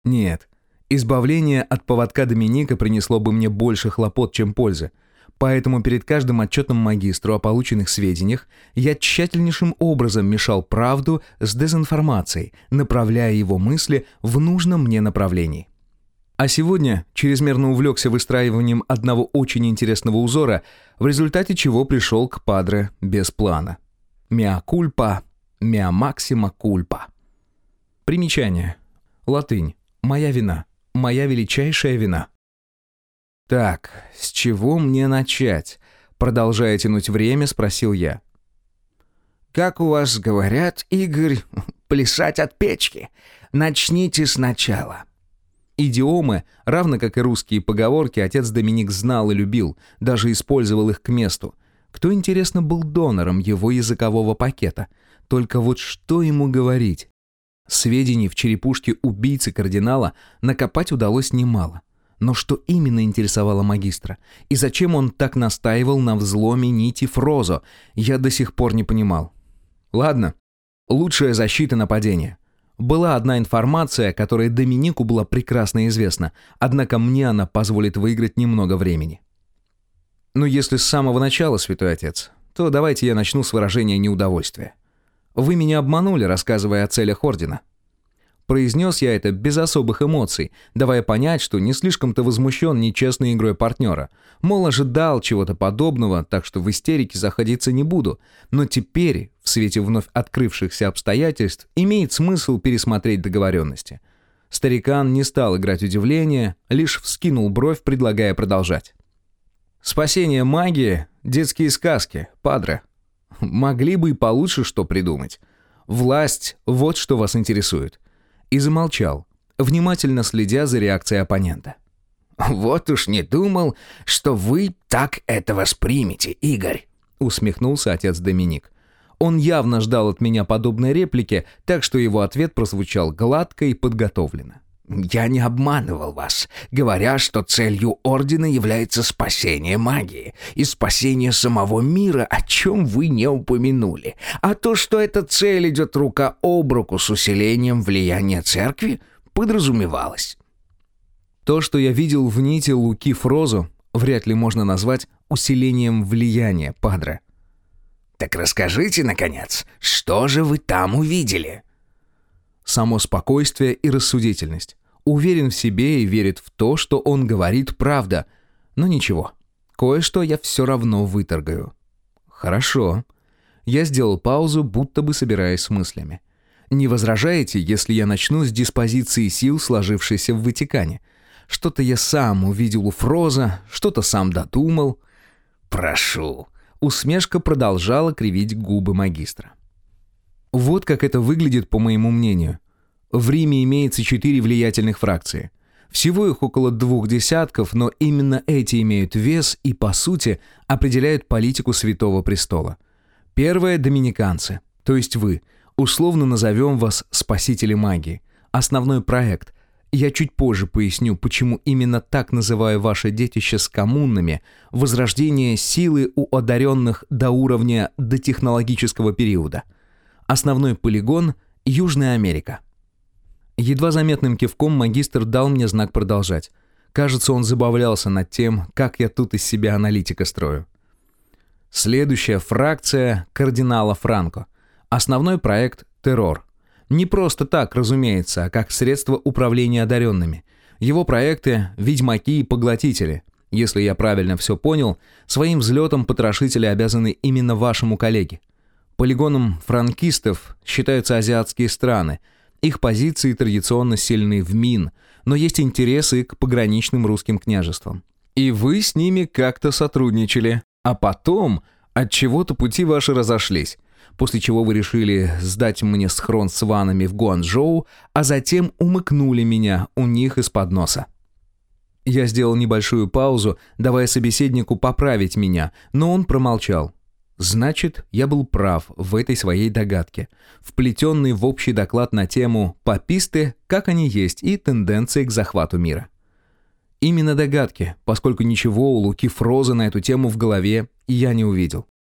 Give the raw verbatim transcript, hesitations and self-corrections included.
Нет, избавление от поводка Доминика принесло бы мне больше хлопот, чем пользы. Поэтому перед каждым отчетом магистру о полученных сведениях я тщательнейшим образом мешал правду с дезинформацией, направляя его мысли в нужном мне направлении. А сегодня чрезмерно увлекся выстраиванием одного очень интересного узора, в результате чего пришел к падре без плана. «Меа кульпа, меа максима кульпа». Примечание. Латынь. «Моя вина. Моя величайшая вина». «Так, с чего мне начать?» Продолжая тянуть время, спросил я. «Как у вас говорят, Игорь, плясать от печки. Начните сначала». Идиомы, равно как и русские поговорки, отец Доминик знал и любил, даже использовал их к месту. Кто, интересно, был донором его языкового пакета? Только вот что ему говорить? Сведений в черепушке убийцы кардинала накопать удалось немало. Но что именно интересовало магистра? И зачем он так настаивал на взломе нити Фрозо, я до сих пор не понимал. Ладно, лучшая защита нападения. Была одна информация, которая Доминику была прекрасно известна, однако мне она позволит выиграть немного времени. Но если с самого начала, святой отец, то давайте я начну с выражения неудовольствия. Вы меня обманули, рассказывая о целях Ордена. Произнес я это без особых эмоций, давая понять, что не слишком-то возмущен нечестной игрой партнера. Мол, ожидал чего-то подобного, так что в истерике заходиться не буду. Но теперь, в свете вновь открывшихся обстоятельств, имеет смысл пересмотреть договоренности. Старикан не стал играть удивление, лишь вскинул бровь, предлагая продолжать. «Спасение магии — детские сказки, падре. Могли бы и получше что придумать. Власть — вот что вас интересует». И замолчал, внимательно следя за реакцией оппонента. «Вот уж не думал, что вы так это воспримете, Игорь», — усмехнулся отец Доминик. Он явно ждал от меня подобной реплики, так что его ответ прозвучал гладко и подготовленно. «Я не обманывал вас, говоря, что целью Ордена является спасение магии и спасение самого мира, о чем вы не упомянули. А то, что эта цель идет рука об руку с усилением влияния церкви, подразумевалось». То, что я видел в нити Луки Фрозо, вряд ли можно назвать усилением влияния, падре. «Так расскажите, наконец, что же вы там увидели?» Само спокойствие и рассудительность. Уверен в себе и верит в то, что он говорит правда. Но ничего, кое-что я все равно выторгаю. Хорошо. Я сделал паузу, будто бы собираясь с мыслями. Не возражаете, если я начну с диспозиции сил, сложившейся в Ватикане? Что-то я сам увидел у Фроза, что-то сам додумал. «Прошу». Усмешка продолжала кривить губы магистра. Вот как это выглядит, по моему мнению. В Риме имеется четыре влиятельных фракции. Всего их около двух десятков, но именно эти имеют вес и, по сути, определяют политику Святого Престола. Первое – доминиканцы, то есть вы. Условно назовем вас спасители магии. Основной проект. Я чуть позже поясню, почему именно так называю ваше детище с коммунами, возрождение силы у одаренных до уровня дотехнологического периода. Основной полигон – Южная Америка. Едва заметным кивком магистр дал мне знак продолжать. Кажется, он забавлялся над тем, как я тут из себя аналитика строю. Следующая фракция – кардинала Франко. Основной проект – террор. Не просто так, разумеется, а как средство управления одаренными. Его проекты – ведьмаки и поглотители. Если я правильно все понял, своим взлетом потрошители обязаны именно вашему коллеге. Полигоном франкистов считаются азиатские страны. Их позиции традиционно сильны в Мин, но есть интересы к пограничным русским княжествам. И вы с ними как-то сотрудничали. А потом от чего-то пути ваши разошлись, после чего вы решили сдать мне схрон с ванами в Гуанчжоу, а затем умыкнули меня у них из-под носа. Я сделал небольшую паузу, давая собеседнику поправить меня, но он промолчал. Значит, я был прав в этой своей догадке, вплетенной в общий доклад на тему «Паписты, как они есть» и тенденции к захвату мира. Именно догадки, поскольку ничего у Луки Фроза на эту тему в голове я не увидел.